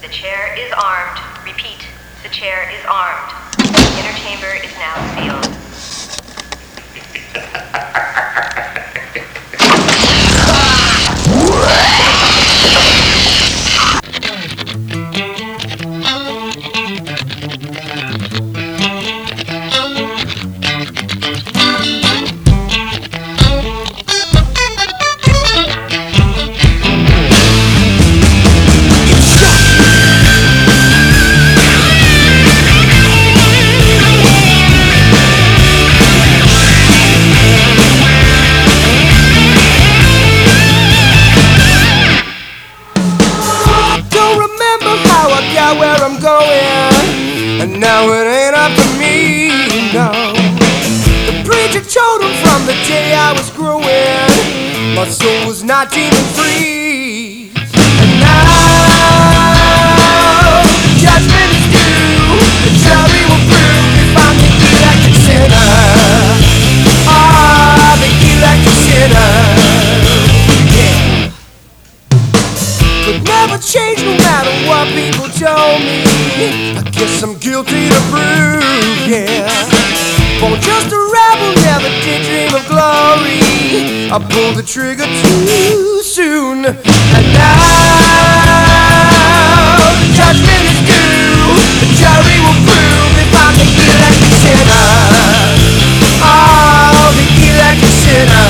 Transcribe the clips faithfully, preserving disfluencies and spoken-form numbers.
The chair is armed. Repeat, the chair is armed. Inner chamber is now sealed. Now it ain't up to me, no. The preacher told him from the day I was growing, my soul was not demon free. And now the judgment is due. The jury will prove if I'm the elected sinner. Ah, the elected sinner. Yeah. Could never change no matter what people told me. I guess I'm guilty to prove, yeah. Born just a rebel, never did dream of glory. I pulled the trigger too soon. And now the judgment is due. The jury will prove if I'm the elected sinner. Oh, the elected sinner.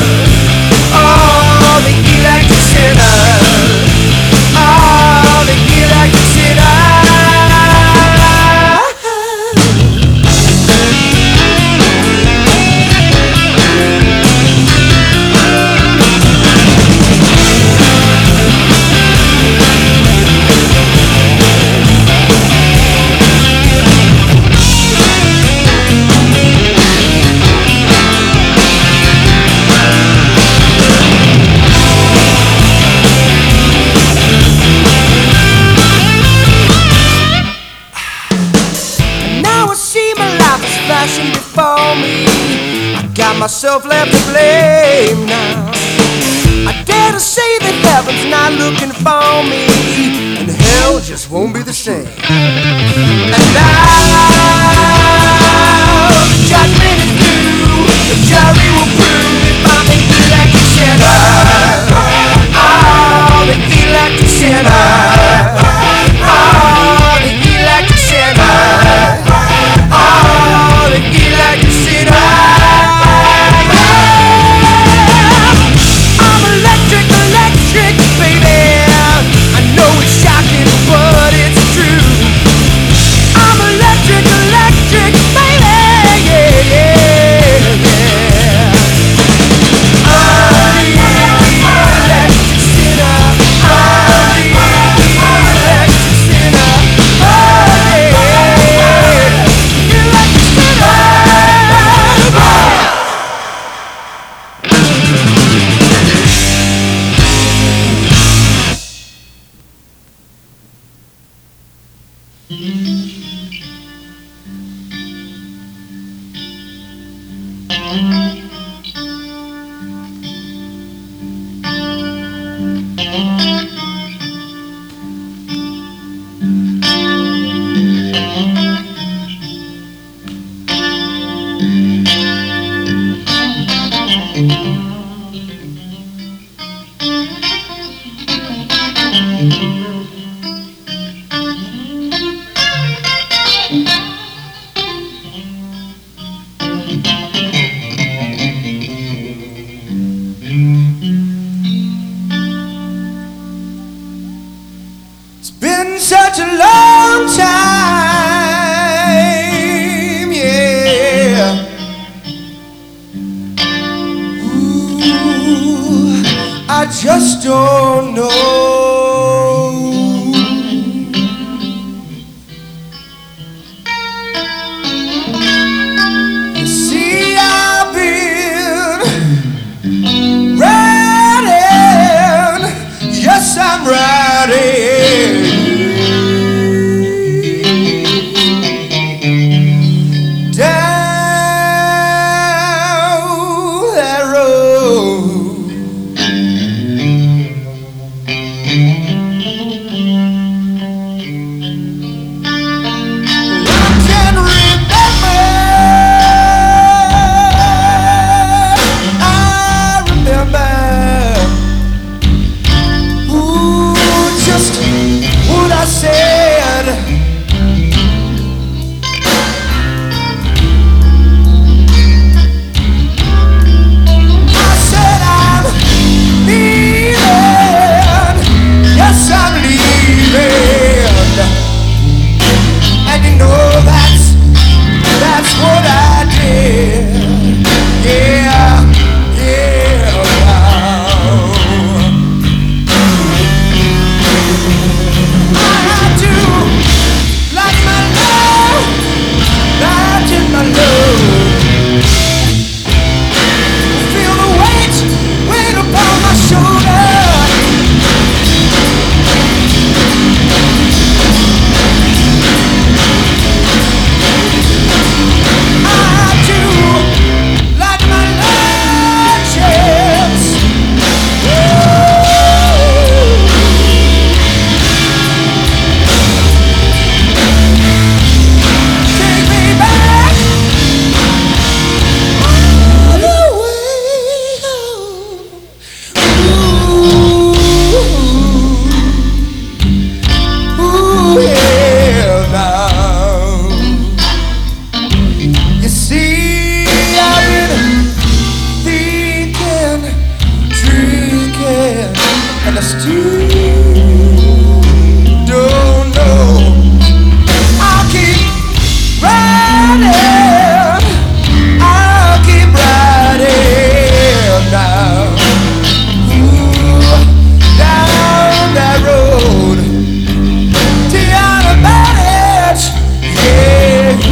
Oh, the elected sinner. Oh, the elected sinner. Before me, I got myself left to blame now. I dare to say that heaven's not looking for me, and hell just won't be the same. And now the judgment is due. The jury will prove if I'm the elected sinner. Oh, the elected sinner. Oh, the elected sinner. Oh, the elected sinner. I'm electric, electric, baby. I know it's shocking, but it's true. I'm electric, electric, baby. Yeah, yeah, yeah. I'm the electric sinner. I'm the electric sinner. Oh, yeah. Electric sinner. It's been such a long time, yeah. Ooh, I just don't know. You see, I've been riding, yes, I'm riding down that road. still don't know. I'll keep riding, I'll keep riding now. Ooh, down that road to your advantage, yeah.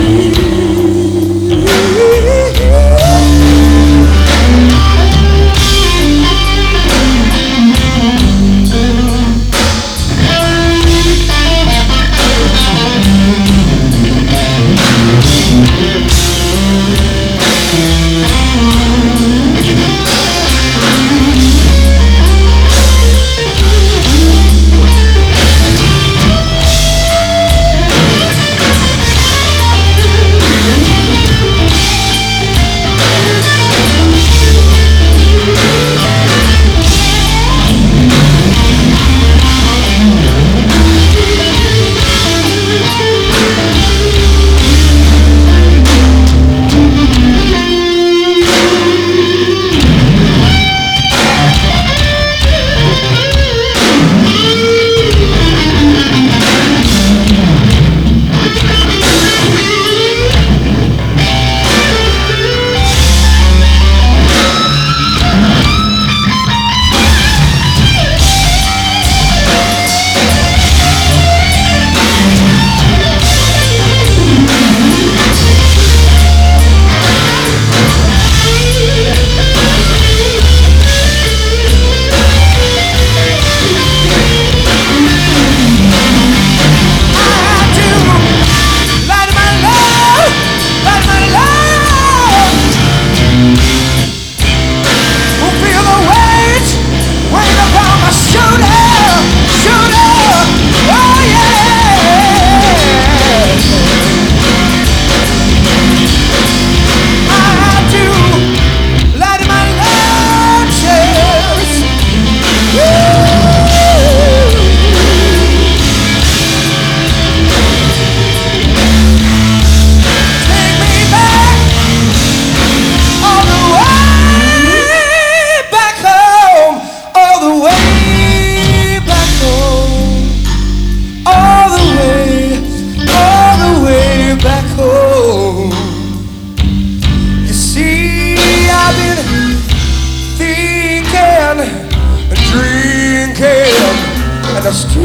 And I still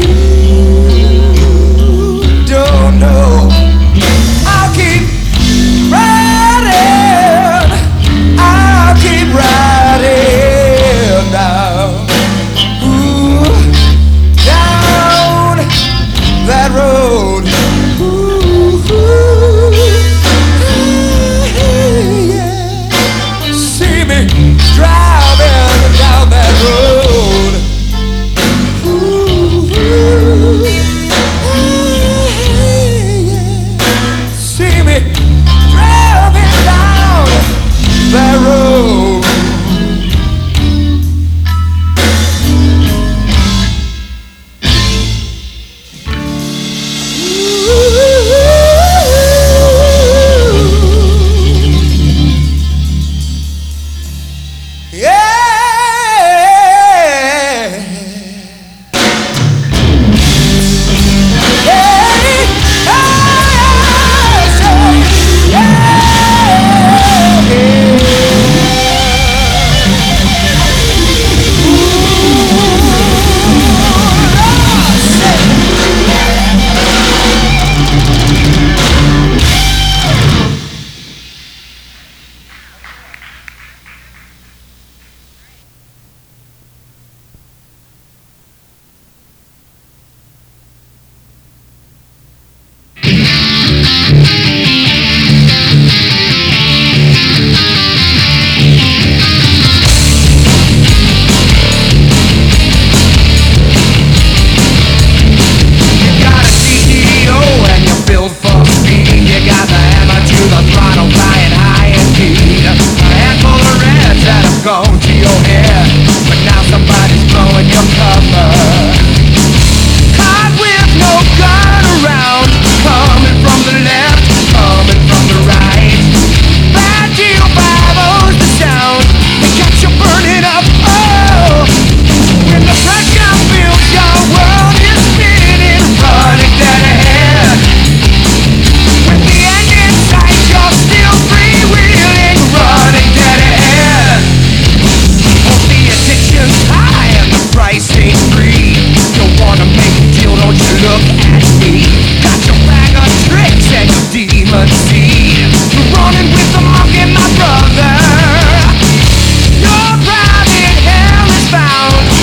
don't know. I'll keep riding, I'll keep riding now. Ooh, down that road. Ooh, yeah. See me driving down that road. Ooh.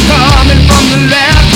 coming from the left.